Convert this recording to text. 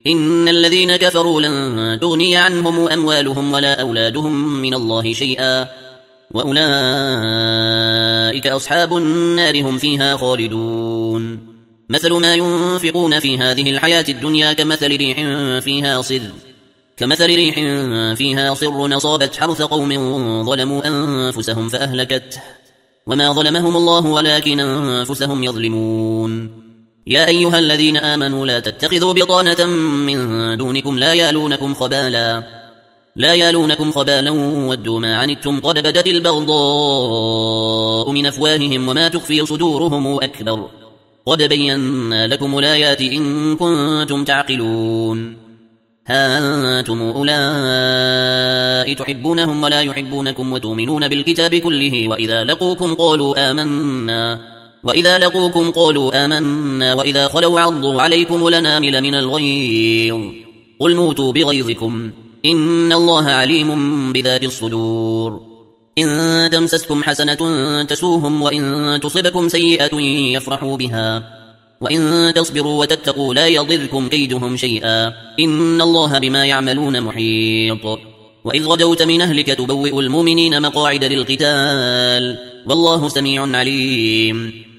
إن الذين كفروا لن تغني عنهم أموالهم ولا أولادهم من الله شيئا وأولئك أصحاب النار هم فيها خالدون. مثل ما ينفقون في هذه الحياة الدنيا كمثل ريح فيها صر أصابت حرث قوم ظلموا أنفسهم فأهلكته وما ظلمهم الله ولكن أنفسهم يظلمون. يا أيها الذين آمنوا لا تتخذوا بطانة من دونكم لا يالونكم خبالا ودوا ما عنتم قد بدت البغضاء من أفواههم وما تخفي صدورهم أكبر قد بينا لكم الآيات إن كنتم تعقلون. ها أنتم أولئك تحبونهم ولا يحبونكم وتؤمنون بالكتاب كله وإذا لقوكم قالوا آمنا وإذا خلوا عضوا عليكم الأنامل من الغيظ قل موتوا بغيظكم إن الله عليم بذات الصدور. إن تمسسكم حسنة تسوهم وإن تصبكم سيئة يفرحوا بها وإن تصبروا وتتقوا لا يضركم كيدهم شيئا إن الله بما يعملون محيط. وإذ غدوت من أهلك تبوئ المؤمنين مقاعد للقتال والله سميع عليم.